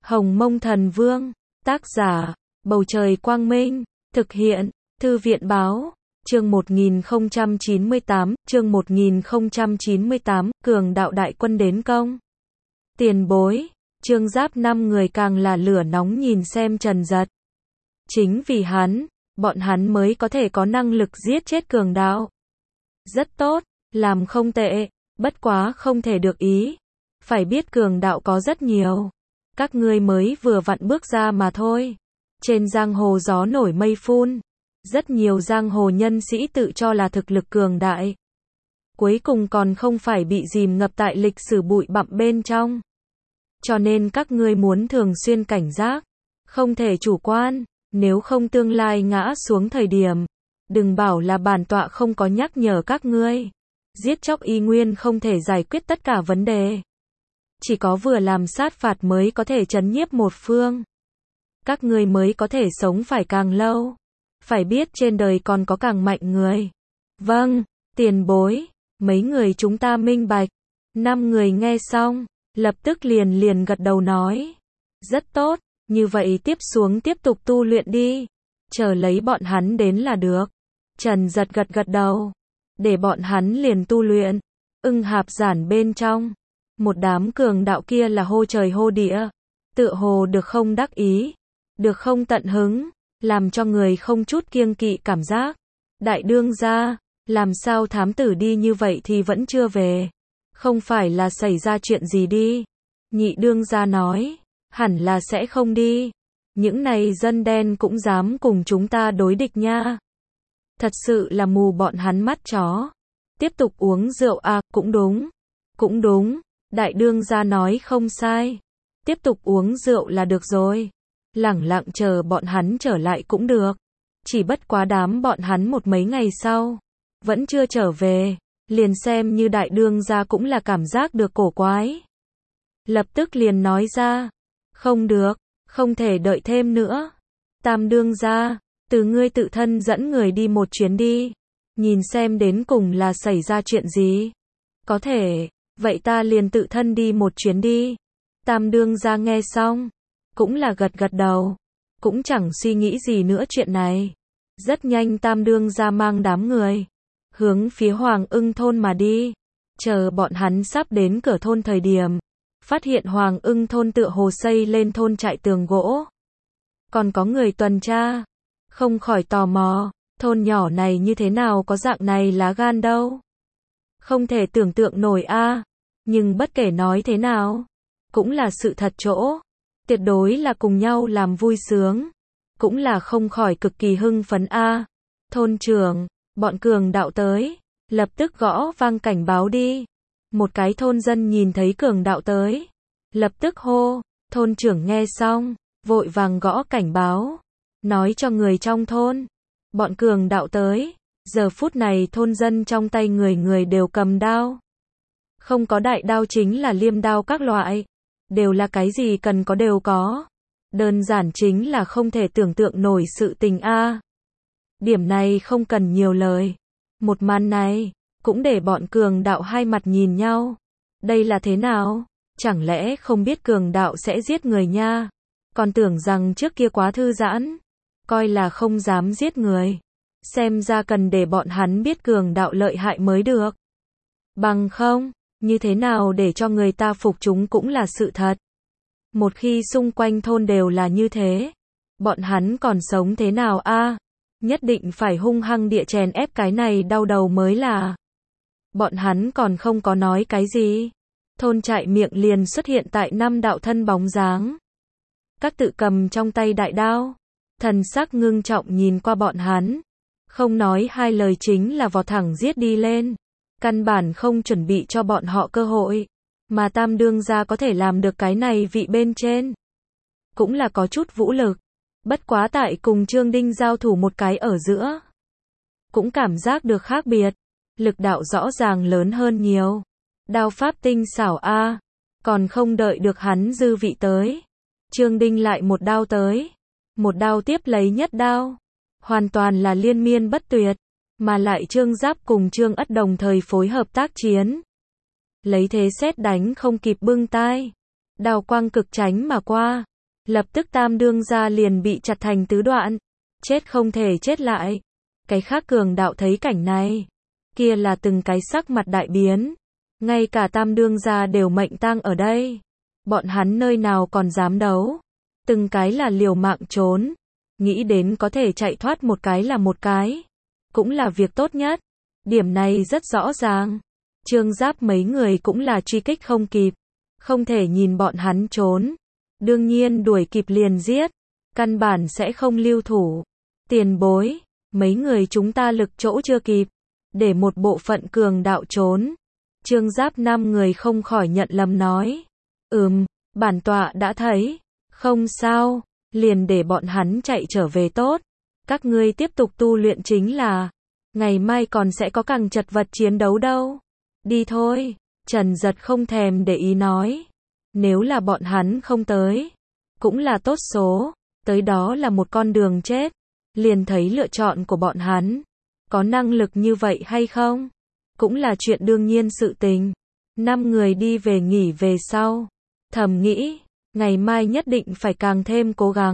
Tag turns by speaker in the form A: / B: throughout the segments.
A: Hồng Mông Thần Vương, tác giả, Bầu Trời Quang Minh, thực hiện, Thư viện Báo, chương 1098, Cường Đạo Đại Quân đến công. Tiền bối, Trương Giáp năm người càng là lửa nóng nhìn xem Trần Dật. Chính vì hắn, bọn hắn mới có thể có năng lực giết chết cường đạo. Rất tốt, làm không tệ, bất quá không thể được ý. Phải biết cường đạo có rất nhiều. Các ngươi mới vừa vặn bước ra mà thôi. Trên giang hồ gió nổi mây phun. Rất nhiều giang hồ nhân sĩ tự cho là thực lực cường đại. Cuối cùng còn không phải bị dìm ngập tại lịch sử bụi bặm bên trong. Cho nên các ngươi muốn thường xuyên cảnh giác. Không thể chủ quan, nếu không tương lai ngã xuống thời điểm. Đừng bảo là bản tọa không có nhắc nhở các ngươi. Giết chóc y nguyên không thể giải quyết tất cả vấn đề. Chỉ có vừa làm sát phạt mới có thể trấn nhiếp một phương. Các ngươi mới có thể sống phải càng lâu. Phải biết trên đời còn có càng mạnh người. Vâng, tiền bối, mấy người chúng ta minh bạch. 5 người nghe xong, lập tức liền gật đầu nói. Rất tốt, như vậy tiếp xuống tiếp tục tu luyện đi. Chờ lấy bọn hắn đến là được. Trần Dật gật đầu. Để bọn hắn liền tu luyện. Ưng Hạp Giản bên trong. Một đám cường đạo kia là hô trời hô địa. Tựa hồ được không đắc ý. Được không tận hứng. Làm cho người không chút kiêng kỵ cảm giác. Đại đương gia, làm sao thám tử đi như vậy thì vẫn chưa về. Không phải là xảy ra chuyện gì đi. Nhị đương gia nói, hẳn là sẽ không đi. Những này dân đen cũng dám cùng chúng ta đối địch nha. Thật sự là mù bọn hắn mắt chó. Tiếp tục uống rượu à, cũng đúng. Cũng đúng, đại đương gia nói không sai. Tiếp tục uống rượu là được rồi. Lẳng lặng chờ bọn hắn trở lại cũng được. Chỉ bất quá đám bọn hắn một mấy ngày sau. Vẫn chưa trở về. Liền xem như đại đương gia cũng là cảm giác được cổ quái. Lập tức liền nói ra. Không được, không thể đợi thêm nữa. Tam đương gia, từ ngươi tự thân dẫn người đi một chuyến đi. Nhìn xem đến cùng là xảy ra chuyện gì. Có thể, vậy ta liền tự thân đi một chuyến đi. Tam đương gia nghe xong. Cũng là gật đầu. Cũng chẳng suy nghĩ gì nữa chuyện này. Rất nhanh tam đương gia mang đám người. Hướng phía Hoàng Ưng thôn mà đi. Chờ bọn hắn sắp đến cửa thôn thời điểm. Phát hiện Hoàng Ưng thôn tựa hồ xây lên thôn trại tường gỗ. Còn có người tuần tra. Không khỏi tò mò. Thôn nhỏ này như thế nào có dạng này lá gan đâu. Không thể tưởng tượng nổi a. Nhưng bất kể nói thế nào. Cũng là sự thật chỗ. Tuyệt đối là cùng nhau làm vui sướng. Cũng là không khỏi cực kỳ hưng phấn a. Thôn trưởng, bọn cường đạo tới. Lập tức gõ vang cảnh báo đi. Một cái thôn dân nhìn thấy cường đạo tới. Lập tức hô. Thôn trưởng nghe xong. Vội vàng gõ cảnh báo. Nói cho người trong thôn. Bọn cường đạo tới. Giờ phút này thôn dân trong tay người đều cầm đao. Không có đại đao chính là liêm đao các loại. Đều là cái gì cần có đều có. Đơn giản chính là không thể tưởng tượng nổi sự tình a. Điểm này không cần nhiều lời. Một màn này, cũng để bọn cường đạo hai mặt nhìn nhau. Đây là thế nào? Chẳng lẽ không biết cường đạo sẽ giết người nha? Còn tưởng rằng trước kia quá thư giãn. Coi là không dám giết người. Xem ra cần để bọn hắn biết cường đạo lợi hại mới được. Bằng không, như thế nào để cho người ta phục chúng cũng là sự thật. Một khi xung quanh thôn đều là như thế, bọn hắn còn sống thế nào a? Nhất định phải hung hăng địa chèn ép cái này đau đầu mới là. Bọn hắn còn không có nói cái gì. Thôn trại miệng liền xuất hiện tại 5 đạo thân bóng dáng. Các tự cầm trong tay đại đao. Thần sắc ngưng trọng nhìn qua bọn hắn. Không nói hai lời chính là vọt thẳng giết đi lên. Căn bản không chuẩn bị cho bọn họ cơ hội. Mà tam đương gia có thể làm được cái này vị bên trên. Cũng là có chút vũ lực. Bất quá tại cùng Trương Đinh giao thủ một cái ở giữa. Cũng cảm giác được khác biệt. Lực đạo rõ ràng lớn hơn nhiều. Đao pháp tinh xảo a. Còn không đợi được hắn dư vị tới. Trương Đinh lại một đao tới. Một đao tiếp lấy nhất đao. Hoàn toàn là liên miên bất tuyệt. Mà lại Trương Giáp cùng Trương Ất đồng thời phối hợp tác chiến. Lấy thế sét đánh không kịp bưng tai. Đao quang cực tránh mà qua. Lập tức Tam đương gia liền bị chặt thành tứ đoạn, chết không thể chết lại. Cái khác cường đạo thấy cảnh này, kia là từng cái sắc mặt đại biến, ngay cả Tam đương gia đều mệnh tang ở đây. Bọn hắn nơi nào còn dám đấu, từng cái là liều mạng trốn, nghĩ đến có thể chạy thoát một cái là một cái, cũng là việc tốt nhất. Điểm này rất rõ ràng. Trương Giáp mấy người cũng là truy kích không kịp, không thể nhìn bọn hắn trốn, đương nhiên đuổi kịp liền giết, căn bản sẽ không lưu thủ. Tiền bối, mấy người chúng ta lực chỗ chưa kịp, để một bộ phận cường đạo trốn. Trương Giáp 5 người không khỏi nhận lầm nói, bản tọa đã thấy, không sao, liền để bọn hắn chạy trở về tốt, các ngươi tiếp tục tu luyện chính là, ngày mai còn sẽ có càng chật vật chiến đấu đâu. Đi thôi, Trần Giật không thèm để ý nói, nếu là bọn hắn không tới, cũng là tốt số, tới đó là một con đường chết, liền thấy lựa chọn của bọn hắn, có năng lực như vậy hay không, cũng là chuyện đương nhiên sự tình. 5 người đi về nghỉ về sau, thầm nghĩ, ngày mai nhất định phải càng thêm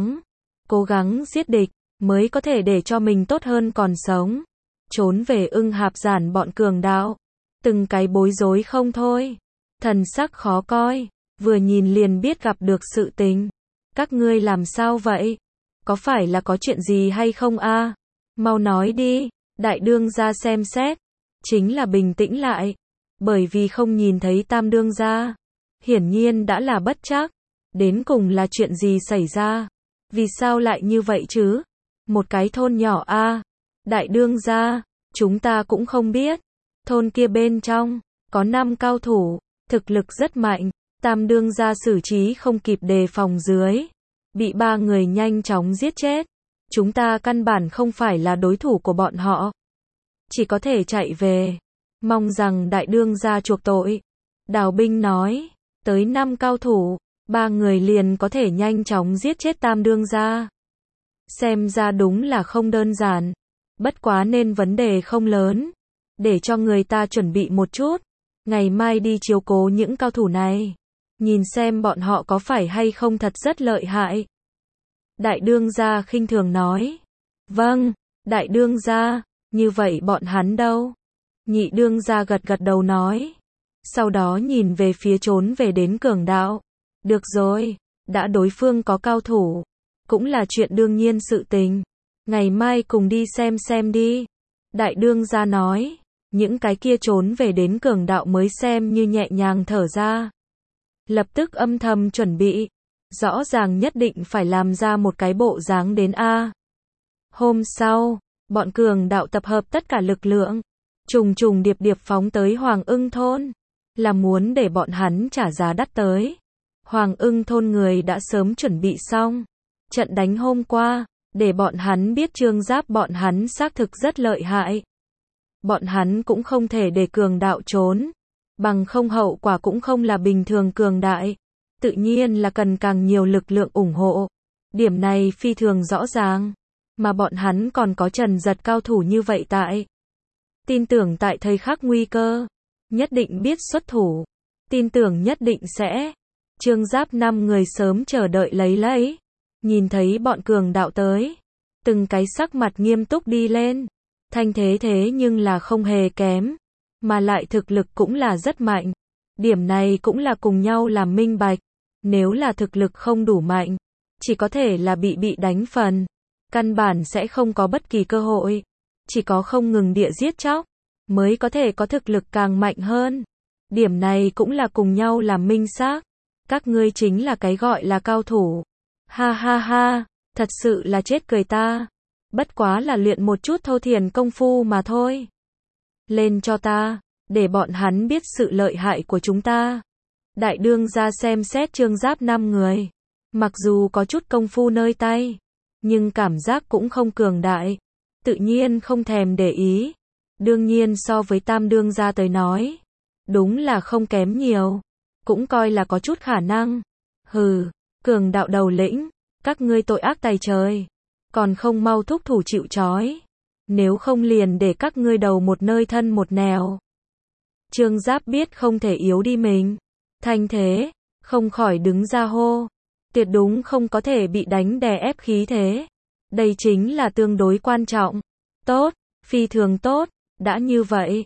A: cố gắng giết địch, mới có thể để cho mình tốt hơn còn sống. Trốn về Ưng Hạp Giản bọn cường đạo, từng cái bối rối không thôi, thần sắc khó coi, vừa nhìn liền biết gặp được sự tình. Các ngươi làm sao vậy? Có phải là có chuyện gì hay không a? Mau nói đi. Đại đương gia xem xét, chính là bình tĩnh lại, bởi vì không nhìn thấy Tam đương gia, hiển nhiên đã là bất trắc. Đến cùng là chuyện gì xảy ra? Vì sao lại như vậy chứ? Một cái thôn nhỏ a. Đại đương gia, chúng ta cũng không biết. Thôn kia bên trong có 5 cao thủ, thực lực rất mạnh, Tam đương gia xử trí không kịp đề phòng dưới, bị 3 người nhanh chóng giết chết. Chúng ta căn bản không phải là đối thủ của bọn họ, chỉ có thể chạy về, mong rằng đại đương gia chuộc tội. Đào binh nói, tới 5 cao thủ, 3 người liền có thể nhanh chóng giết chết Tam đương gia. Xem ra đúng là không đơn giản, bất quá nên vấn đề không lớn, để cho người ta chuẩn bị một chút, ngày mai đi chiếu cố những cao thủ này, nhìn xem bọn họ có phải hay không thật rất lợi hại. Đại đương gia khinh thường nói, vâng, đại đương gia, như vậy bọn hắn đâu? Nhị đương gia gật gật đầu nói, sau đó nhìn về phía trốn về đến cường đạo, được rồi, đã đối phương có cao thủ, cũng là chuyện đương nhiên sự tình, ngày mai cùng đi xem đi. Đại đương gia nói, những cái kia trốn về đến cường đạo mới xem như nhẹ nhàng thở ra, lập tức âm thầm chuẩn bị, rõ ràng nhất định phải làm ra một cái bộ dáng đến a. Hôm sau, bọn cường đạo tập hợp tất cả lực lượng, trùng điệp phóng tới Hoàng Ưng thôn, là muốn để bọn hắn trả giá đắt tới. Hoàng Ưng thôn người đã sớm chuẩn bị xong, trận đánh hôm qua, để bọn hắn biết Trương Giáp bọn hắn xác thực rất lợi hại. Bọn hắn cũng không thể để cường đạo trốn, bằng không hậu quả cũng không là bình thường cường đại, tự nhiên là cần càng nhiều lực lượng ủng hộ. Điểm này phi thường rõ ràng, mà bọn hắn còn có Trần Giật cao thủ như vậy tại. Tin tưởng tại thời khắc nguy cơ, nhất định biết xuất thủ, tin tưởng nhất định sẽ. Trương Giáp 5 người sớm chờ đợi lấy, nhìn thấy bọn cường đạo tới, từng cái sắc mặt nghiêm túc đi lên, thanh thế nhưng là không hề kém, mà lại thực lực cũng là rất mạnh. Điểm này cũng là cùng nhau làm minh bạch, nếu là thực lực không đủ mạnh, chỉ có thể là bị đánh phần, căn bản sẽ không có bất kỳ cơ hội, chỉ có không ngừng địa giết chóc, mới có thể có thực lực càng mạnh hơn. Điểm này cũng là cùng nhau làm minh xác, các ngươi chính là cái gọi là cao thủ. Ha ha ha, thật sự là chết cười ta, bất quá là luyện một chút thô thiển công phu mà thôi. Lên cho ta, để bọn hắn biết sự lợi hại của chúng ta. Đại đương gia xem xét Trương Giáp 5 người, mặc dù có chút công phu nơi tay, nhưng cảm giác cũng không cường đại, tự nhiên không thèm để ý. Đương nhiên so với Tam đương gia tới nói, đúng là không kém nhiều, cũng coi là có chút khả năng. Hừ, cường đạo đầu lĩnh, các ngươi tội ác tày trời, còn không mau thúc thủ chịu trói, nếu không liền để các ngươi đầu một nơi thân một nẻo. Trương Giáp biết không thể yếu đi mình, thanh thế, không khỏi đứng ra hô, tuyệt đúng không có thể bị đánh đè ép khí thế. Đây chính là tương đối quan trọng. Tốt, phi thường tốt, đã như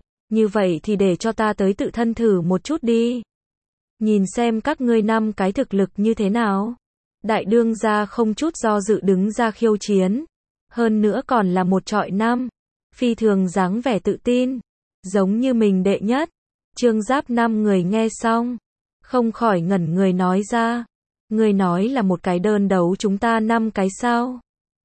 A: vậy thì để cho ta tới tự thân thử một chút đi. Nhìn xem các ngươi 5 cái thực lực như thế nào. Đại đương gia không chút do dự đứng ra khiêu chiến. Hơn nữa còn là một trọi 5. Phi thường dáng vẻ tự tin. Giống như mình đệ nhất. Trương Giáp 5 người nghe xong. Không khỏi ngẩn người nói ra. Ngươi nói là một cái đơn đấu chúng ta 5 cái sao?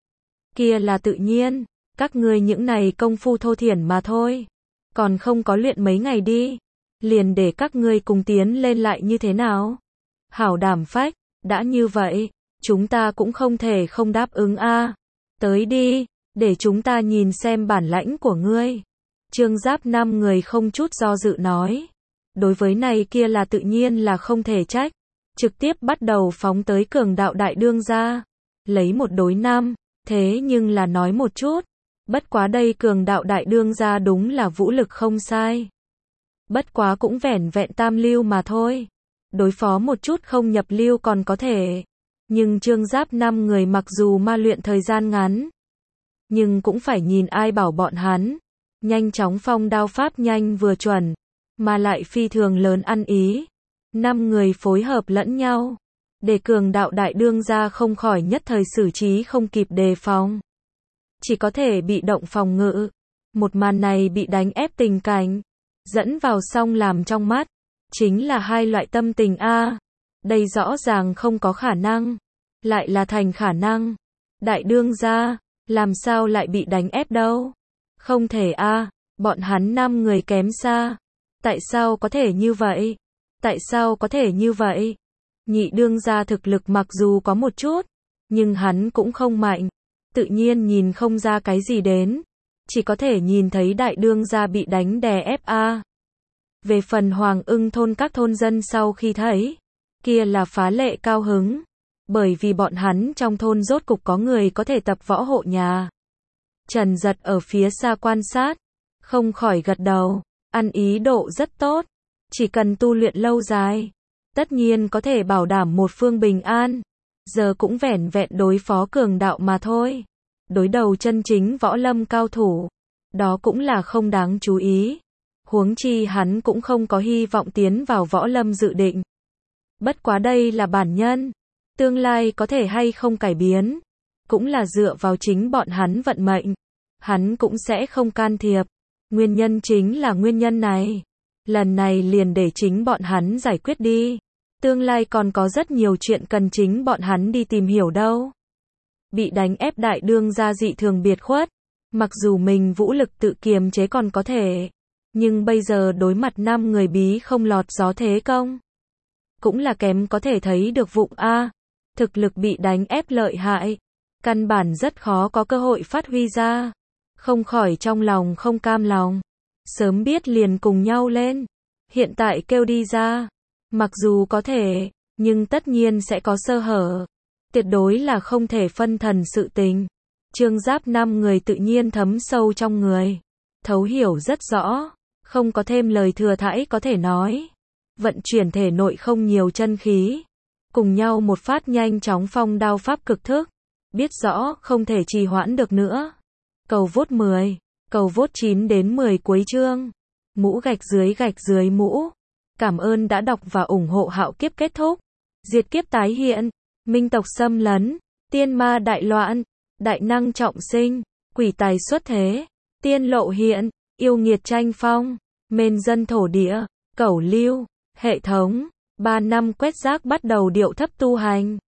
A: Kia là tự nhiên. Các ngươi những này công phu thô thiển mà thôi. Còn không có luyện mấy ngày đi. Liền để các ngươi cùng tiến lên lại như thế nào? Hảo đảm phách, đã như vậy, chúng ta cũng không thể không đáp ứng a. Tới đi, để chúng ta nhìn xem bản lãnh của ngươi. Trương Giáp 5 người không chút do dự nói. Đối với này kia là tự nhiên là không thể trách. Trực tiếp bắt đầu phóng tới cường đạo đại đương gia. Lấy 1 đối 5, thế nhưng là nói một chút. Bất quá đây cường đạo đại đương gia đúng là vũ lực không sai. Bất quá cũng vẻn vẹn tam lưu mà thôi. Đối phó một chút không nhập lưu còn có thể. Nhưng Trương Giáp 5 người mặc dù ma luyện thời gian ngắn. Nhưng cũng phải nhìn ai bảo bọn hắn. Nhanh chóng phong đao pháp nhanh vừa chuẩn. Mà lại phi thường lớn ăn ý. 5 người phối hợp lẫn nhau. Để cường đạo đại đương gia không khỏi nhất thời xử trí không kịp đề phòng. Chỉ có thể bị động phòng ngự. Một màn này bị đánh ép tình cảnh. Dẫn vào xong làm trong mắt. Chính là hai loại tâm tình a. Đây rõ ràng không có khả năng. Lại là thành khả năng. Đại đương gia, làm sao lại bị đánh ép đâu? Không thể a, bọn hắn 5 người kém xa. Tại sao có thể như vậy? Tại sao có thể như vậy? Nhị đương gia thực lực mặc dù có một chút, nhưng hắn cũng không mạnh. Tự nhiên nhìn không ra cái gì đến. Chỉ có thể nhìn thấy đại đương gia bị đánh đè ép a. Về phần Hoàng Ưng thôn các thôn dân sau khi thấy, kia là phá lệ cao hứng. Bởi vì bọn hắn trong thôn rốt cục có người có thể tập võ hộ nhà. Trần Giật ở phía xa quan sát, không khỏi gật đầu, ăn ý độ rất tốt. Chỉ cần tu luyện lâu dài, tất nhiên có thể bảo đảm một phương bình an. Giờ cũng vẻn vẹn đối phó cường đạo mà thôi. Đối đầu chân chính võ lâm cao thủ, đó cũng là không đáng chú ý. Huống chi hắn cũng không có hy vọng tiến vào võ lâm dự định. Bất quá đây là bản nhân, tương lai có thể hay không cải biến, cũng là dựa vào chính bọn hắn vận mệnh. Hắn cũng sẽ không can thiệp. Nguyên nhân chính là nguyên nhân này. Lần này liền để chính bọn hắn giải quyết đi. Tương lai còn có rất nhiều chuyện cần chính bọn hắn đi tìm hiểu đâu. Bị đánh ép đại đương gia dị thường biệt khuất. Mặc dù mình vũ lực tự kiềm chế còn có thể. Nhưng bây giờ đối mặt 5 người bí không lọt gió thế công. Cũng là kém có thể thấy được vụng a. Thực lực bị đánh ép lợi hại. Căn bản rất khó có cơ hội phát huy ra. Không khỏi trong lòng không cam lòng. Sớm biết liền cùng nhau lên. Hiện tại kêu đi ra. Mặc dù có thể, nhưng tất nhiên sẽ có sơ hở. Tuyệt đối là không thể phân thần sự tình. Trương Giáp 5 người tự nhiên thấm sâu trong người. Thấu hiểu rất rõ. Không có thêm lời thừa thãi có thể nói. Vận chuyển thể nội không nhiều chân khí. Cùng nhau một phát nhanh chóng phong đao pháp cực thức. Biết rõ không thể trì hoãn được nữa. Cầu vote 10. Cầu vote 9 đến 10 cuối chương. Mũ gạch dưới mũ. Cảm ơn đã đọc và ủng hộ Hạo Kiếp kết thúc. Diệt kiếp tái hiện. Minh tộc xâm lấn. Tiên ma đại loạn. Đại năng trọng sinh. Quỷ tài xuất thế. Tiên lộ hiện. Yêu nghiệt tranh phong. Mên dân thổ địa. Cẩu lưu. Hệ thống. 3 năm quét rác bắt đầu điệu thấp tu hành.